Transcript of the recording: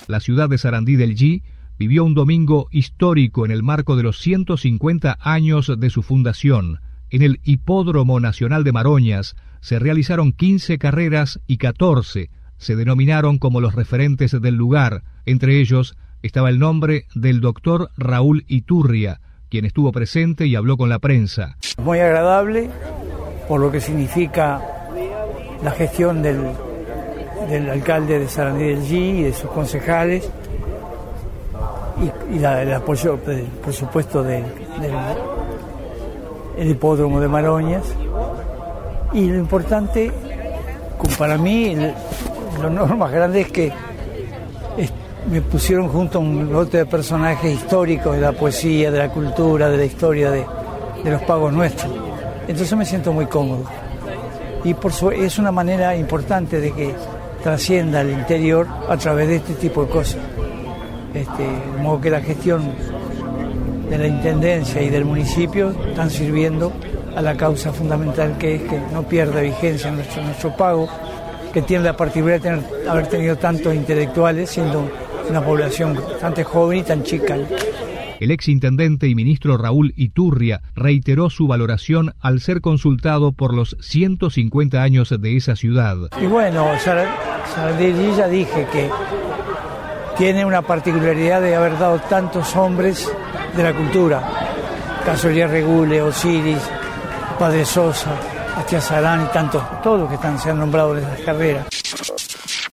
La ciudad de Sarandí del Yí vivió un domingo histórico en el marco de los 150 años de su fundación. En el Hipódromo Nacional de Maroñas se realizaron 15 carreras y 14 se denominaron como los referentes del lugar. Entre ellos estaba el nombre del doctor Raúl Iturria, quien estuvo presente y habló con la prensa. Muy agradable por lo que significa la gestión del alcalde de Sarandí del Yí y de sus concejales y el apoyo, por supuesto, del hipódromo de Maroñas. Y lo importante, para mí, lo más grande es que me pusieron junto a un lote de personajes históricos de la poesía, de la cultura, de la historia de los pagos nuestros. Entonces me siento muy cómodo. Y es una manera importante de que trascienda al interior a través de este tipo de cosas. De modo que la gestión de la intendencia y del municipio están sirviendo a la causa fundamental, que es que no pierda vigencia nuestro pago, que tiene la particularidad de haber tenido tantos intelectuales, siendo una población bastante joven y tan chica. El exintendente y ministro Raúl Iturria reiteró su valoración al ser consultado por los 150 años de esa ciudad. Y bueno, Sarandí ya dije que tiene una particularidad de haber dado tantos hombres de la cultura. Caso Elías Regule, Osiris, Padre Sosa, Astia Sarán y tantos, todos los que se han nombrado en esas carreras.